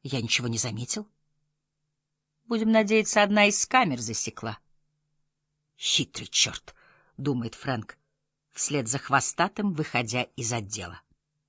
Я ничего не заметил. Будем надеяться, одна из камер засекла. Хитрый черт, — думает Фрэнк, вслед за хвостатым, выходя из отдела.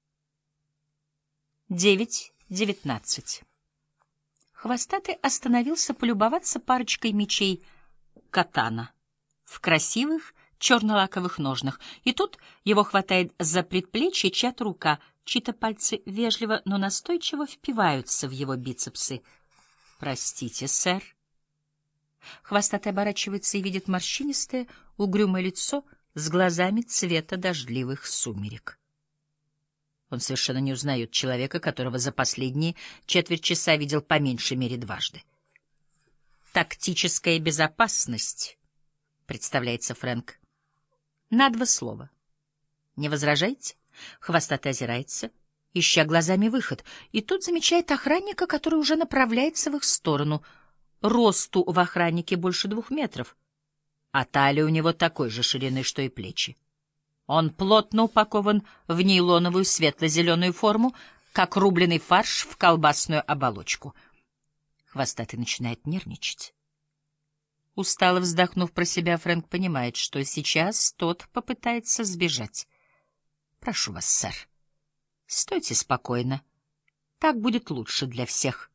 9:19. Хвостатый остановился полюбоваться парочкой мечей катана в красивых черно-лаковых ножнах, и тут его хватает за предплечье чья-то рука, чьи-то пальцы вежливо, но настойчиво впиваются в его бицепсы. «Простите, сэр». Хвостатый оборачивается и видит морщинистое, угрюмое лицо с глазами цвета дождливых сумерек. Он совершенно не узнает человека, которого за последние четверть часа видел по меньшей мере дважды. «Тактическая безопасность», — представляется Фрэнк. На 2 слова. «Не возражаете?» Хвостатый озирается, ища глазами выход, и тут замечает охранника, который уже направляется в их сторону. Росту в охраннике больше 2 метров, а талия у него такой же ширины, что и плечи. Он плотно упакован в нейлоновую светло-зеленую форму, как рубленый фарш в колбасную оболочку. Хвостатый начинает нервничать. Устало вздохнув про себя, Фрэнк понимает, что сейчас тот попытается сбежать. «Прошу вас, сэр, стойте спокойно. Так будет лучше для всех».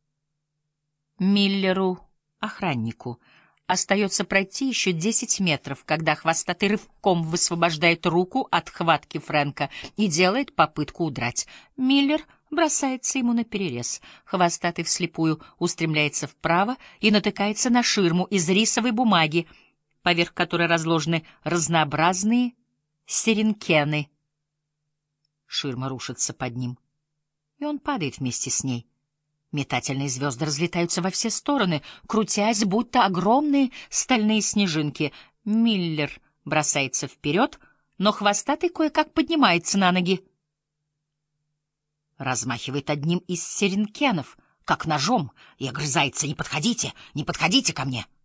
Миллеру, охраннику, остается пройти еще 10 метров, когда хвостатый рывком высвобождает руку от хватки Фрэнка и делает попытку удрать. Миллер бросается ему наперерез. Хвостатый вслепую устремляется вправо и натыкается на ширму из рисовой бумаги, поверх которой разложены разнообразные серенкены. Ширма рушится под ним, и он падает вместе с ней. Метательные звезды разлетаются во все стороны, крутясь, будто огромные стальные снежинки. Миллер бросается вперед, но хвостатый кое-как поднимается на ноги. Размахивает одним из серенкенов, как ножом, и огрызается: «Не подходите, не подходите ко мне!»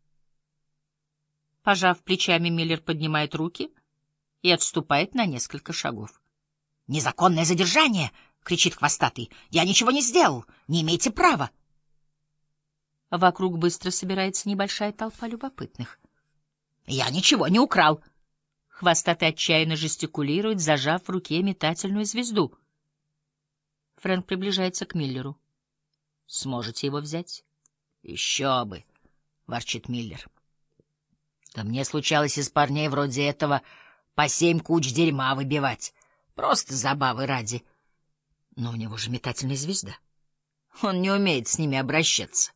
Пожав плечами, Миллер поднимает руки и отступает на несколько шагов. «Незаконное задержание!» — кричит хвостатый. «Я ничего не сделал! Не имеете права!» Вокруг быстро собирается небольшая толпа любопытных. «Я ничего не украл!» Хвостатый отчаянно жестикулирует, зажав в руке метательную звезду. Фрэнк приближается к Миллеру. «Сможете его взять?» «Еще бы!» — ворчит Миллер. «Да мне случалось из парней вроде этого по 7 куч дерьма выбивать. Просто забавы ради. Но у него же метательная звезда. Он не умеет с ними обращаться».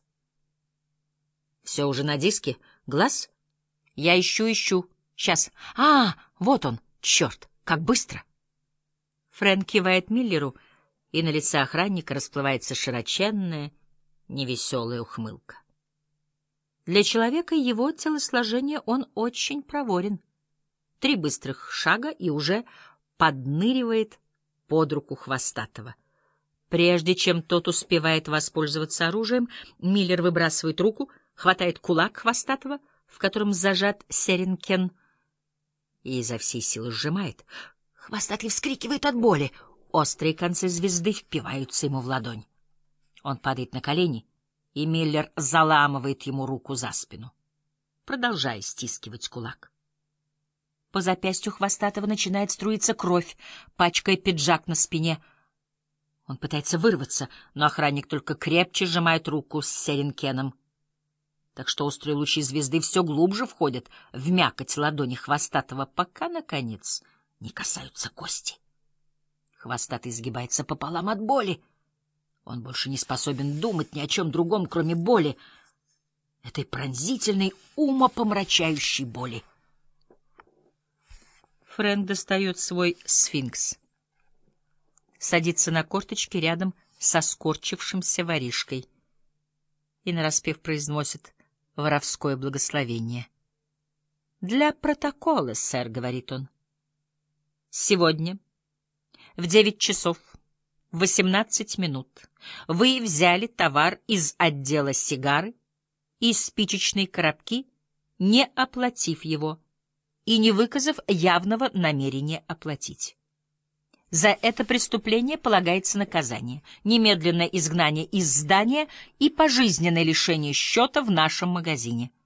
«Все уже на диске? Глаз? Я ищу. Сейчас. Вот он! Черт, как быстро!» Фрэнк кивает Миллеру, и на лице охранника расплывается широченная, невеселая ухмылка. Для человека его телосложения он очень проворен. 3 быстрых шага и уже подныривает под руку хвостатого. Прежде чем тот успевает воспользоваться оружием, Миллер выбрасывает руку, хватает кулак хвостатого, в котором зажат серенкен, и изо всей силы сжимает. Хвостатый вскрикивает от боли. Острые концы звезды впиваются ему в ладонь. Он падает на колени, и Миллер заламывает ему руку за спину, продолжая стискивать кулак. По запястью хвостатого начинает струиться кровь, пачкая пиджак на спине. Он пытается вырваться, но охранник только крепче сжимает руку с серенкеном, так что острые лучи звезды все глубже входят в мякоть ладони хвостатого, пока, наконец, не касаются кости. Хвостатый сгибается пополам от боли. Он больше не способен думать ни о чем другом, кроме боли, этой пронзительной, умопомрачающей боли. Фрэнк достает свой сфинкс, садится на корточки рядом со скорчившимся воришкой и нараспев произносит воровское благословение. «Для протокола, сэр», — говорит он. «Сегодня в 9 часов 18 минут вы взяли товар из отдела сигары и спичечные коробки, не оплатив его и не выказав явного намерения оплатить. За это преступление полагается наказание, немедленное изгнание из здания и пожизненное лишение счета в нашем магазине.